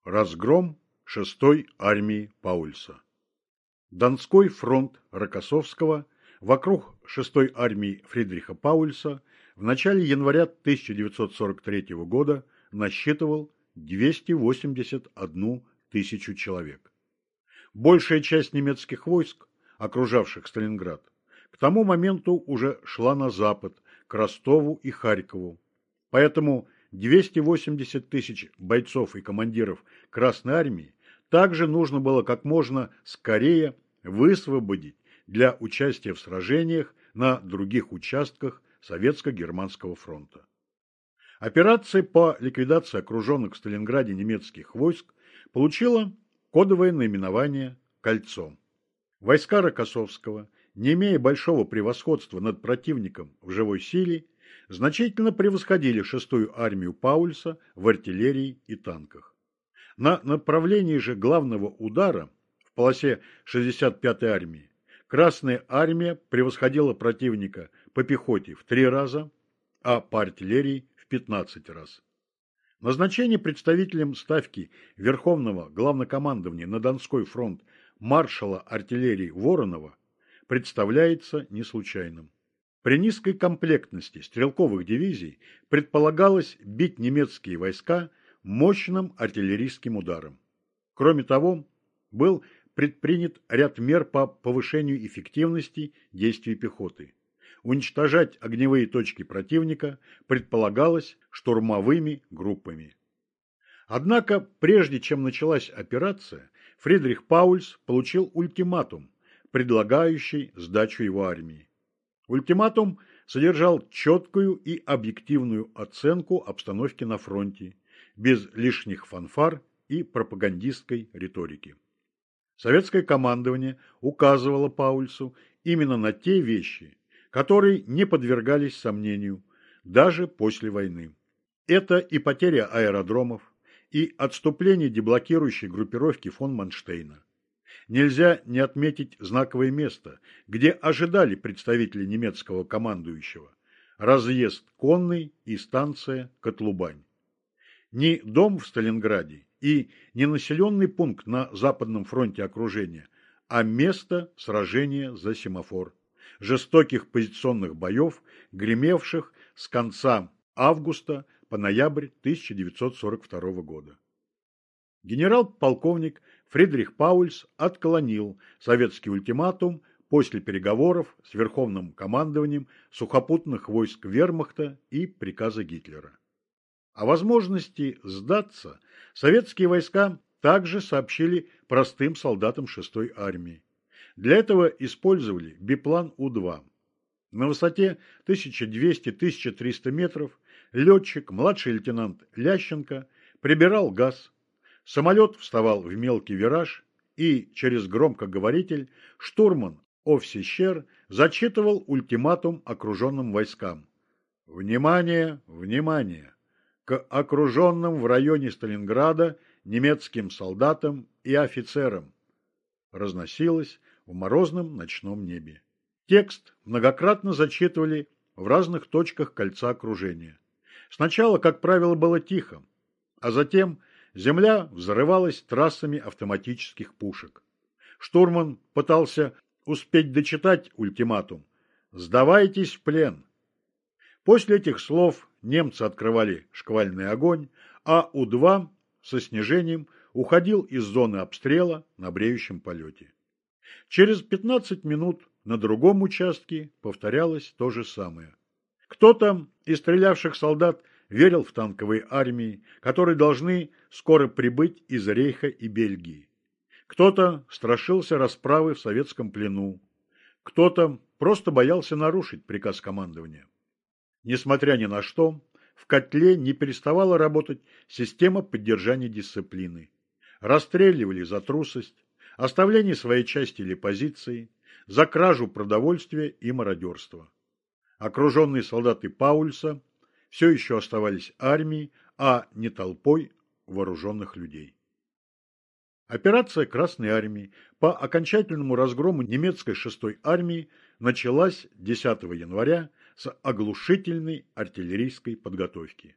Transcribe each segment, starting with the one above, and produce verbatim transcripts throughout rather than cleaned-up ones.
Разгром шестой армии Паульса. Донской фронт Рокоссовского вокруг шестой армии Фридриха Паульса в начале января тысяча девятьсот сорок третьего года насчитывал двести восемьдесят одну тысячу человек. Большая часть немецких войск, окружавших Сталинград, к тому моменту уже шла на запад, к Ростову и Харькову. Поэтому двести восемьдесят тысяч бойцов и командиров Красной армии также нужно было как можно скорее высвободить для участия в сражениях на других участках Советско-Германского фронта. Операция по ликвидации окруженных в Сталинграде немецких войск получила кодовое наименование «Кольцо». Войска Рокоссовского, не имея большого превосходства над противником в живой силе, значительно превосходили шестую армию Паульса в артиллерии и танках. На направлении же главного удара в полосе шестьдесят пятой армии Красная армия превосходила противника по пехоте в три раза, а по артиллерии в пятнадцать раз. Назначение представителем Ставки Верховного Главнокомандования на Донской фронт маршала артиллерии Воронова представляется не случайным. При низкой комплектности стрелковых дивизий предполагалось бить немецкие войска мощным артиллерийским ударом. Кроме того, был предпринят ряд мер по повышению эффективности действий пехоты. Уничтожать огневые точки противника предполагалось штурмовыми группами. Однако, прежде чем началась операция, Фридрих Паульс получил ультиматум, предлагающий сдачу его армии. Ультиматум содержал четкую и объективную оценку обстановки на фронте, без лишних фанфар и пропагандистской риторики. Советское командование указывало Паульсу именно на те вещи, которые не подвергались сомнению даже после войны. Это и потеря аэродромов, и отступление деблокирующей группировки фон Манштейна. Нельзя не отметить знаковое место, где ожидали представители немецкого командующего – разъезд Конный и станция Котлубань. Ни дом в Сталинграде и не населенный пункт на Западном фронте окружения, а место сражения за семафор, жестоких позиционных боев, гремевших с конца августа по ноябрь тысяча девятьсот сорок второго года. Генерал-полковник Фридрих Паульс отклонил советский ультиматум после переговоров с Верховным командованием сухопутных войск Вермахта и приказа Гитлера. О возможности сдаться советские войска также сообщили простым солдатам шестой армии. Для этого использовали биплан У два. На высоте тысяча двести — тысяча триста метров летчик, младший лейтенант Лященко, прибирал газ. Самолет вставал в мелкий вираж, и через громкоговоритель штурман Овсищер зачитывал ультиматум окруженным войскам. «Внимание! Внимание! К окруженным в районе Сталинграда немецким солдатам и офицерам!» Разносилось в морозном ночном небе. Текст многократно зачитывали в разных точках кольца окружения. Сначала, как правило, было тихо, а затем земля взрывалась трассами автоматических пушек. Штурман пытался успеть дочитать ультиматум «Сдавайтесь в плен». После этих слов немцы открывали шквальный огонь, а У два со снижением уходил из зоны обстрела на бреющем полете. Через пятнадцать минут на другом участке повторялось то же самое. Кто-то из стрелявших солдат верил в танковые армии, которые должны скоро прибыть из Рейха и Бельгии. Кто-то страшился расправы в советском плену. Кто-то просто боялся нарушить приказ командования. Несмотря ни на что, в котле не переставала работать система поддержания дисциплины. Расстреливали за трусость, оставление своей части или позиции, за кражу продовольствия и мародерство. Окруженные солдаты Паульса все еще оставались армией, а не толпой вооруженных людей. Операция Красной армии по окончательному разгрому немецкой шестой армии началась десятого января с оглушительной артиллерийской подготовки.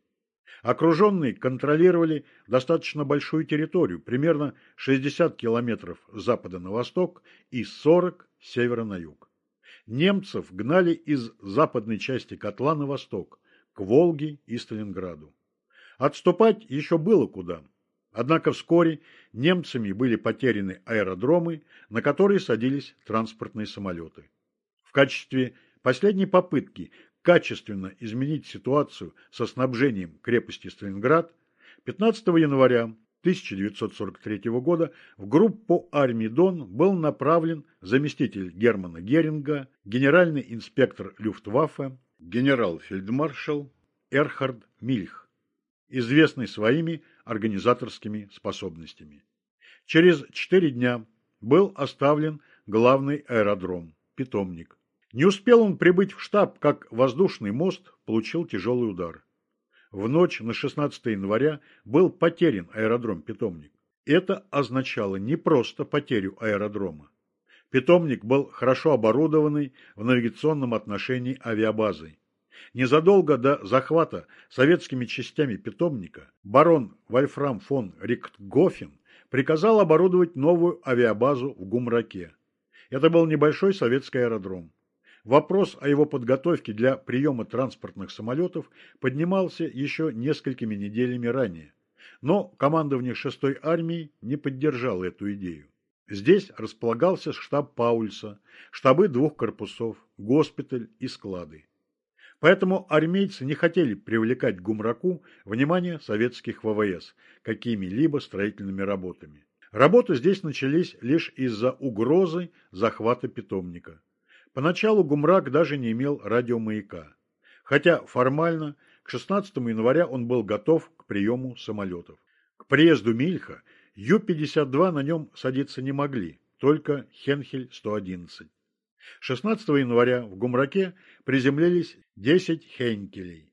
Окруженные контролировали достаточно большую территорию, примерно шестьдесят километров с запада на восток и сорок с севера на юг. Немцев гнали из западной части котла на восток, к Волге и Сталинграду. Отступать еще было куда. Однако вскоре немцами были потеряны аэродромы, на которые садились транспортные самолеты. В качестве последней попытки качественно изменить ситуацию со снабжением крепости Сталинград пятнадцатого января тысяча девятьсот сорок третьего года в группу армии Дон был направлен заместитель Германа Геринга, генеральный инспектор Люфтваффе, генерал-фельдмаршал Эрхард Мильх, известный своими организаторскими способностями. Через четыре дня был оставлен главный аэродром Питомник. Не успел он прибыть в штаб, как воздушный мост получил тяжелый удар. В ночь на шестнадцатое января был потерян аэродром Питомник. Это означало не просто потерю аэродрома. Питомник был хорошо оборудованной в навигационном отношении авиабазой. Незадолго до захвата советскими частями Питомника барон Вольфрам фон Рихтгофен приказал оборудовать новую авиабазу в Гумраке. Это был небольшой советский аэродром. Вопрос о его подготовке для приема транспортных самолетов поднимался еще несколькими неделями ранее, но командование шестой армии не поддержало эту идею. Здесь располагался штаб Паульса, штабы двух корпусов, госпиталь и склады. Поэтому армейцы не хотели привлекать к Гумраку внимание советских ВВС какими-либо строительными работами. Работы здесь начались лишь из-за угрозы захвата Питомника. Поначалу Гумрак даже не имел радиомаяка, хотя формально к шестнадцатому января он был готов к приему самолетов. К приезду Мильха Ю пятьдесят два на нем садиться не могли, только Хенхель сто одиннадцать. шестнадцатого января в Гумраке приземлились десять Хенкелей.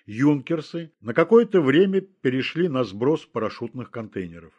Юнкерсы на какое-то время перешли на сброс парашютных контейнеров.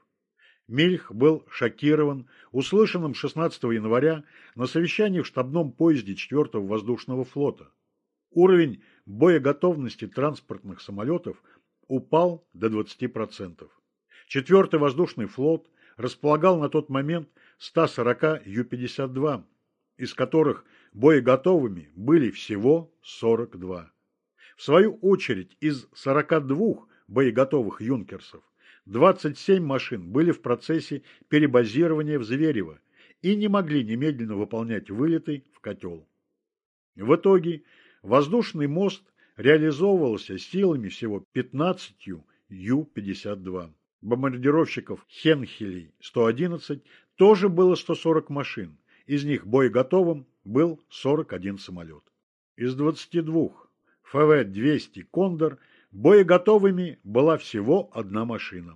Мильх был шокирован услышанным шестнадцатого января на совещании в штабном поезде четвёртого воздушного флота. Уровень боеготовности транспортных самолетов упал до двадцати процентов. четвёртый воздушный флот располагал на тот момент ста сорока Ю пятьдесят два, из которых боеготовыми были всего сорок два. В свою очередь, из сорока двух боеготовых юнкерсов двадцать семь машин были в процессе перебазирования в Зверево и не могли немедленно выполнять вылеты в котел. В итоге воздушный мост реализовывался силами всего пятнадцатью Ю пятьдесят два. Бомбардировщиков Хенхелей сто одиннадцать тоже было сто сорок машин, из них боеготовым был сорок один самолет. Из двадцати двух Эф вэ двести «Кондор» боеготовыми была всего одна машина.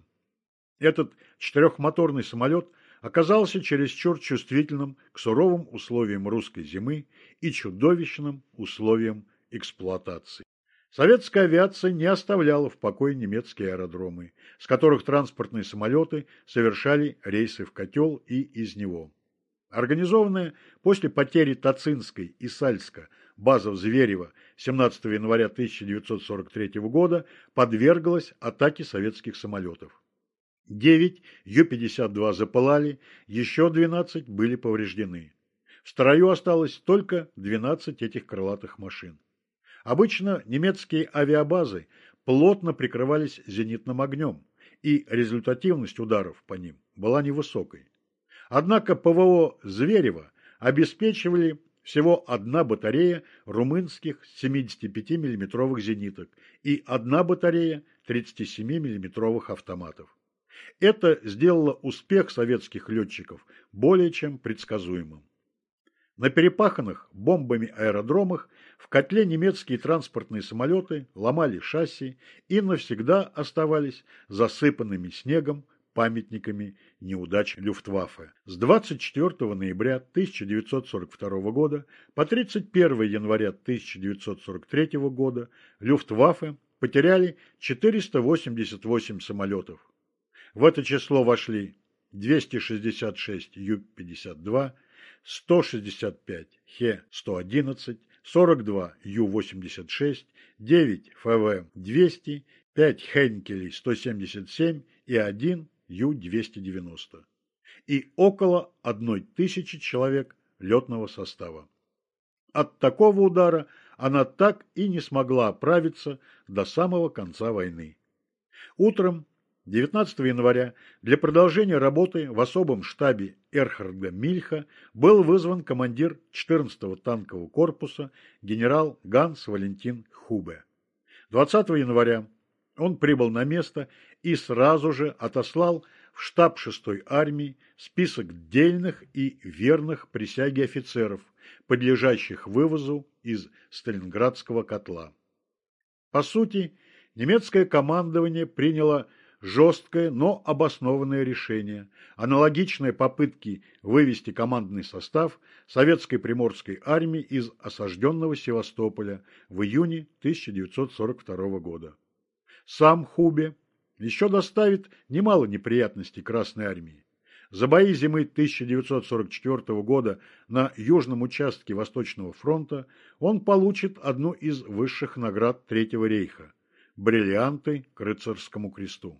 Этот четырехмоторный самолет оказался чересчур чувствительным к суровым условиям русской зимы и чудовищным условиям эксплуатации. Советская авиация не оставляла в покое немецкие аэродромы, с которых транспортные самолеты совершали рейсы в котел и из него. Организованная после потери Тацинской и Сальска база в Зверево семнадцатого января тысяча девятьсот сорок третьего года подверглась атаке советских самолетов. девять Ю пятьдесят два запылали, еще двенадцать были повреждены. В строю осталось только двенадцать этих крылатых машин. Обычно немецкие авиабазы плотно прикрывались зенитным огнем, и результативность ударов по ним была невысокой. Однако ПВО Зверева обеспечивали всего одна батарея румынских семидесятипятимиллиметровых зениток и одна батарея тридцатисемимиллиметровых автоматов. Это сделало успех советских летчиков более чем предсказуемым. На перепаханных бомбами аэродромах в котле немецкие транспортные самолеты ломали шасси и навсегда оставались засыпанными снегом памятниками неудач Люфтваффе. С двадцать четвёртого ноября тысяча девятьсот сорок второго года по тридцать первое января тысяча девятьсот сорок третьего года Люфтваффе потеряли четыреста восемьдесят восемь самолетов. В это число вошли двести шестьдесят шесть Ю пятьдесят два, сто шестьдесят пять Хе сто одиннадцать, сорок два Ю восемьдесят шесть, девять Эф вэ двести пять Хейнкелей сто семьдесят семь и один Ю двести девяносто и около одной тысячи человек летного состава. От такого удара она так и не смогла оправиться до самого конца войны. Утром девятнадцатого января для продолжения работы в особом штабе Эрхарда Мильха был вызван командир четырнадцатого танкового корпуса генерал Ганс Валентин Хубе. двадцатого января он прибыл на место и сразу же отослал в штаб шестой армии список дельных и верных присяге офицеров, подлежащих вывозу из Сталинградского котла. По сути, немецкое командование приняло жесткое, но обоснованное решение, аналогичное попытке вывести командный состав советской Приморской армии из осажденного Севастополя в июне тысяча девятьсот сорок второго года. Сам Хубе еще доставит немало неприятностей Красной армии. За бои зимы тысяча девятьсот сорок четвёртого года на южном участке Восточного фронта он получит одну из высших наград Третьего рейха – бриллианты к рыцарскому кресту.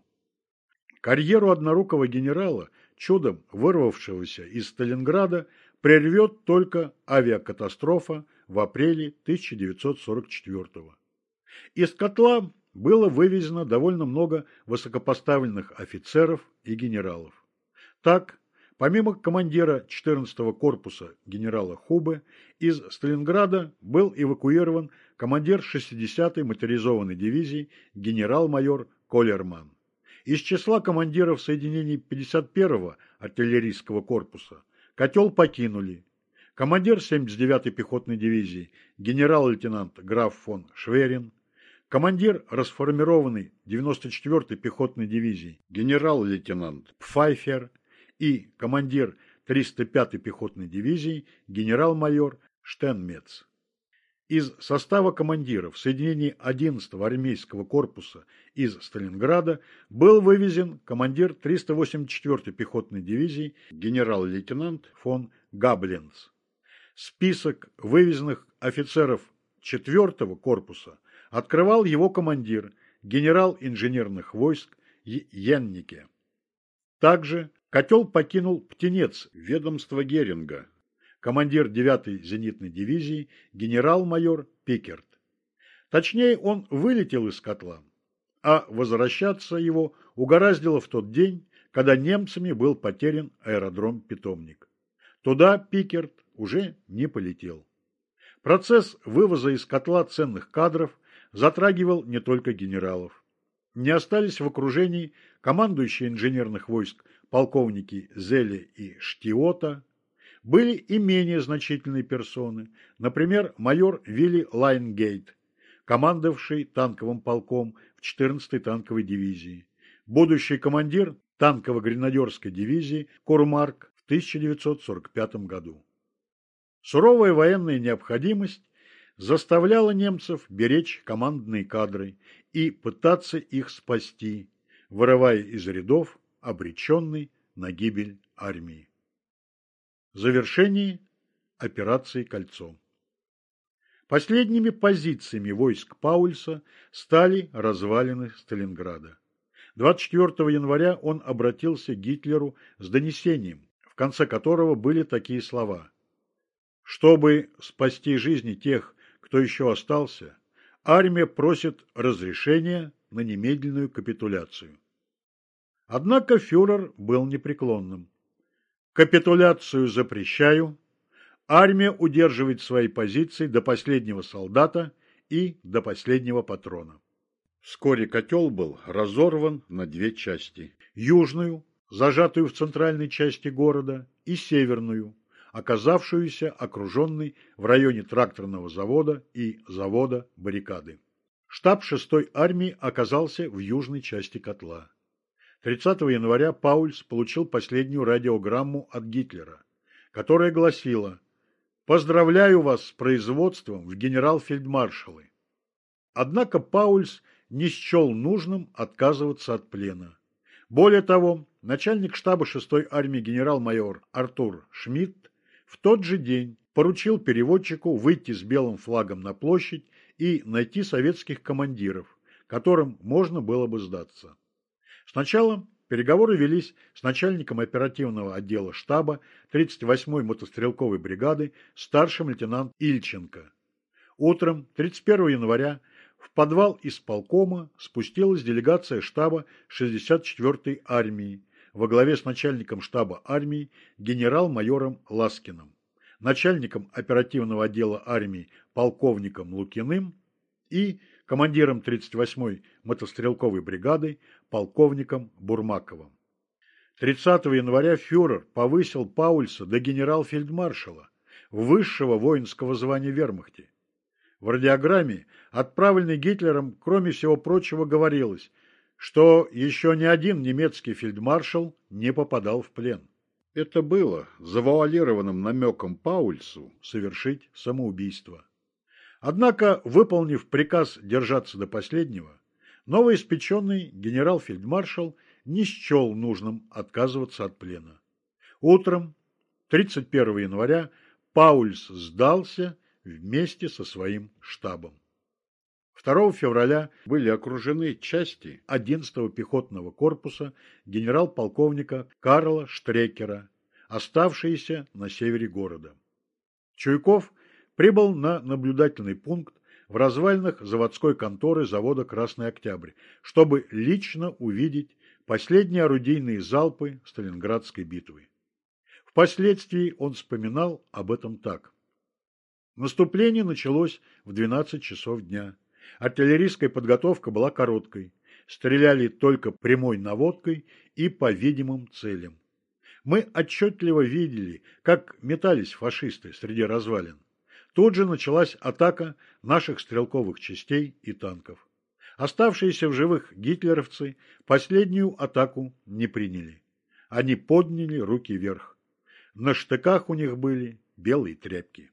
Карьеру однорукого генерала, чудом вырвавшегося из Сталинграда, прервет только авиакатастрофа в апреле тысяча девятьсот сорок четвёртого. Из котла было вывезено довольно много высокопоставленных офицеров и генералов. Так, помимо командира четырнадцатого корпуса генерала Хубе, из Сталинграда был эвакуирован командир шестидесятой моторизованной дивизии генерал-майор Колерман. Из числа командиров соединений пятьдесят первого артиллерийского корпуса котел покинули командир семьдесят девятой пехотной дивизии генерал-лейтенант граф фон Шверин, командир расформированной девяносто четвёртой пехотной дивизии генерал-лейтенант Пфайфер и командир триста пятой пехотной дивизии генерал-майор Штенмец. Из состава командиров соединений одиннадцатого армейского корпуса из Сталинграда был вывезен командир триста восемьдесят четвёртой пехотной дивизии генерал-лейтенант фон Габленц. Список вывезенных офицеров четвёртого корпуса открывал его командир, генерал инженерных войск Йеннике. Также котел покинул птенец ведомства Геринга, командир девятой зенитной дивизии генерал-майор Пикерт. Точнее, он вылетел из котла, а возвращаться его угораздило в тот день, когда немцами был потерян аэродром Питомник. Туда Пикерт уже не полетел. Процесс вывоза из котла ценных кадров затрагивал не только генералов. Не остались в окружении командующие инженерных войск полковники Зеле и Штиота. Были и менее значительные персоны, например, майор Вилли Лайнгейт, командовавший танковым полком в четырнадцатой танковой дивизии, будущий командир танково-гренадерской дивизии Курмарк в тысяча девятьсот сорок пятом году. Суровая военная необходимость заставляла немцев беречь командные кадры и пытаться их спасти, вырывая из рядов обреченной на гибель армии. Завершение операции «Кольцо». Последними позициями войск Паульса стали развалины Сталинграда. двадцать четвёртого января он обратился к Гитлеру с донесением, в конце которого были такие слова: «Чтобы спасти жизни тех, кто еще остался, армия просит разрешения на немедленную капитуляцию». Однако фюрер был непреклонным. «Капитуляцию запрещаю. Армия удерживает свои позиции до последнего солдата и до последнего патрона». Вскоре котел был разорван на две части. Южную, зажатую в центральной части города, и северную, оказавшуюся окруженной в районе тракторного завода и завода баррикады. Штаб шестой армии оказался в южной части котла. тридцатого января Паульс получил последнюю радиограмму от Гитлера, которая гласила: «Поздравляю вас с производством в генерал-фельдмаршалы». Однако Паульс не счел нужным отказываться от плена. Более того, начальник штаба шестой армии генерал-майор Артур Шмидт в тот же день поручил переводчику выйти с белым флагом на площадь и найти советских командиров, которым можно было бы сдаться. Сначала переговоры велись с начальником оперативного отдела штаба тридцать восьмой мотострелковой бригады старшим лейтенант Ильченко. Утром тридцать первого января в подвал исполкома спустилась делегация штаба шестьдесят четвёртой армии во главе с начальником штаба армии генерал-майором Ласкиным, начальником оперативного отдела армии полковником Лукиным и командиром тридцать восьмой мотострелковой бригады полковником Бурмаковым. тридцатого января фюрер повысил Паульса до генерал-фельдмаршала, высшего воинского звания в вермахте. В радиограмме, отправленной Гитлером, кроме всего прочего, говорилось, что еще ни один немецкий фельдмаршал не попадал в плен. Это было завуалированным намеком Паульсу совершить самоубийство. Однако, выполнив приказ держаться до последнего, новоиспеченный генерал-фельдмаршал не счел нужным отказываться от плена. Утром тридцать первого января Паульс сдался вместе со своим штабом. второго февраля были окружены части одиннадцатого пехотного корпуса генерал-полковника Карла Штрекера, оставшиеся на севере города. Чуйков прибыл на наблюдательный пункт в развалинах заводской конторы завода «Красный Октябрь», чтобы лично увидеть последние орудийные залпы Сталинградской битвы. Впоследствии он вспоминал об этом так. Наступление началось в двенадцать часов дня. Артиллерийская подготовка была короткой. Стреляли только прямой наводкой и по видимым целям. Мы отчетливо видели, как метались фашисты среди развалин. Тут же началась атака наших стрелковых частей и танков. Оставшиеся в живых гитлеровцы последнюю атаку не приняли. Они подняли руки вверх. На штыках у них были белые тряпки.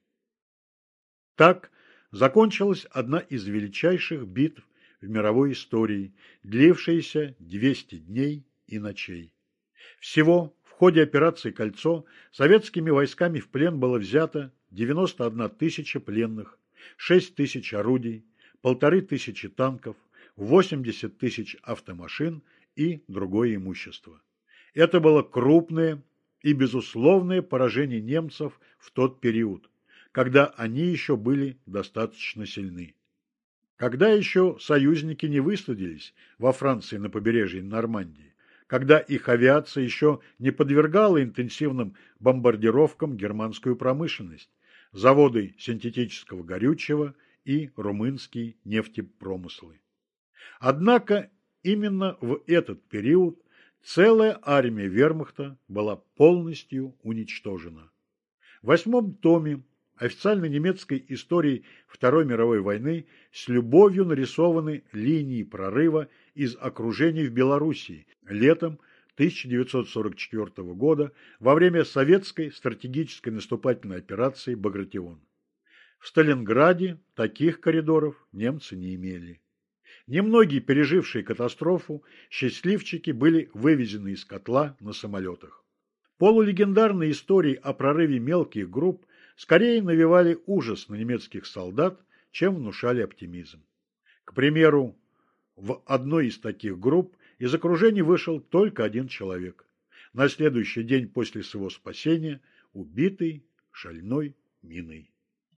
Так закончилась одна из величайших битв в мировой истории, длившаяся двести дней и ночей. Всего в ходе операции «Кольцо» советскими войсками в плен было взято девяносто одна тысяча пленных, шесть тысяч орудий, полторы тысячи танков, восемьдесят тысяч автомашин и другое имущество. Это было крупное и безусловное поражение немцев в тот период, когда они еще были достаточно сильны. Когда еще союзники не высадились во Франции на побережье Нормандии, когда их авиация еще не подвергала интенсивным бомбардировкам германскую промышленность, заводы синтетического горючего и румынские нефтепромыслы. Однако именно в этот период целая армия вермахта была полностью уничтожена. В восьмом томе официальной немецкой истории Второй мировой войны с любовью нарисованы линии прорыва из окружений в Белоруссии летом тысяча девятьсот сорок четвёртого года во время советской стратегической наступательной операции «Багратион». В Сталинграде таких коридоров немцы не имели. Немногие пережившие катастрофу счастливчики были вывезены из котла на самолетах. Полулегендарные истории о прорыве мелких групп скорее навевали ужас на немецких солдат, чем внушали оптимизм. К примеру, в одной из таких групп из окружения вышел только один человек. На следующий день после своего спасения убитый шальной миной.